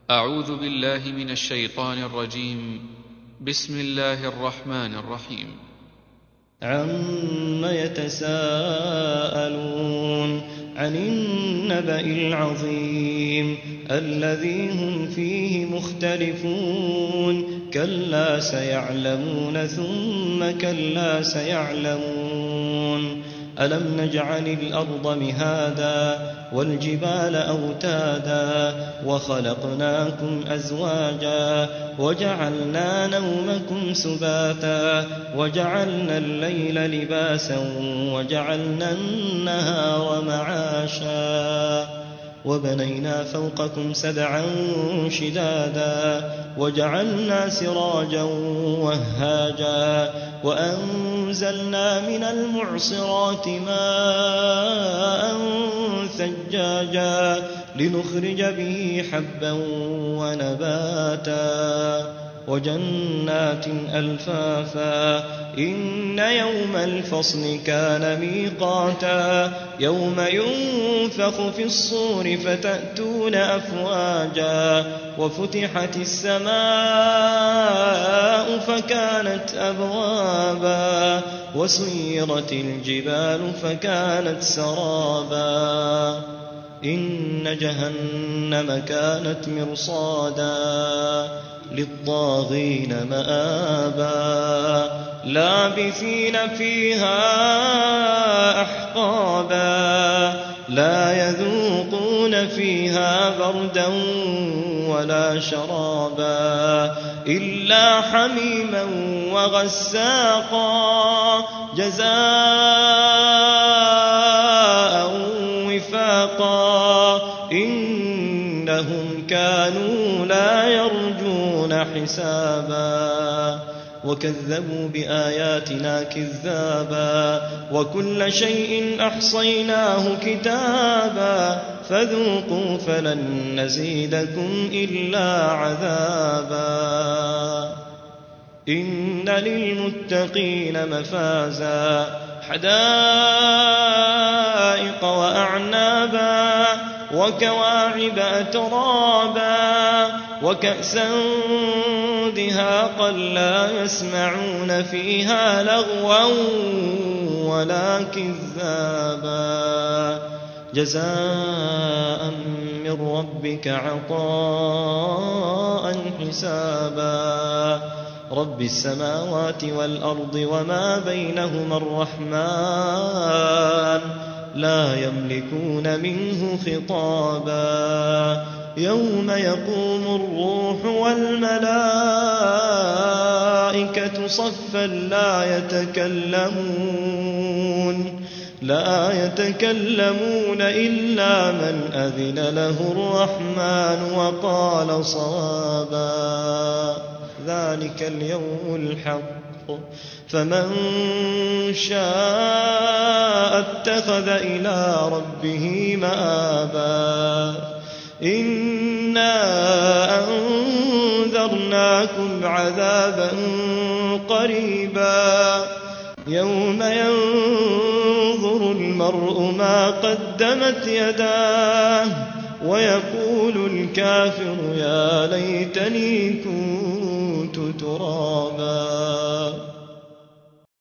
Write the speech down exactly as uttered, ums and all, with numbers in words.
أعوذ بالله من الشيطان الرجيم. بسم الله الرحمن الرحيم. عم يتساءلون عن النبأ العظيم الذي هم فيه مختلفون كلا سيعلمون ثم كلا سيعلمون ألم نجعل الأرض مهادا والجبال أوتادا وخلقناكم أزواجا وجعلنا نومكم سباتا وجعلنا الليل لباسا وجعلنا النهار معاشا وبنينا فوقكم سبعا شدادا وجعلنا سراجا وهاجا وأنزلنا من المعصرات ماء ثجاجا لنخرج به حبا ونباتا وجنات ألفافا إن يوم الفصل كان ميقاتا يوم ينفخ في الصور فتأتون أفواجا وفتحت السماء فكانت أبوابا وسيرت الجبال فكانت سرابا إن جهنم كانت مرصادا للطاغين مآبا لابثين فيها أحقابا لا يذوقون فيها بردا ولا شرابا إلا حميما وغساقا جزاء وفاقا إنهم كانوا لا يرجون حسابا وكذبوا بآياتنا كذابا وكل شيء أحصيناه كتابا فذوقوا فلن نزيدكم إلا عذابا إن للمتقين مفازا حدائق وأعنابا وكواعب أترابا وكأسا دهاقا لا يسمعون فيها لغوا ولا كذابا جزاء من ربك عطاء حسابا رب السماوات والأرض وما بينهما الرحمن لا يملكون منه خطابا يوم يقوم الروح والملائكة صفا لا يتكلمون لا يتكلمون إلا من أذن له الرحمن وقال صوابا ذلك اليوم الحق فمن شاء اتخذ إلى ربه مآبا إنا أنذرناكم عذابا قريبا يوم ينظر المرء ما قدمت يداه ويقول الكافر يا ليتني كنت ترابا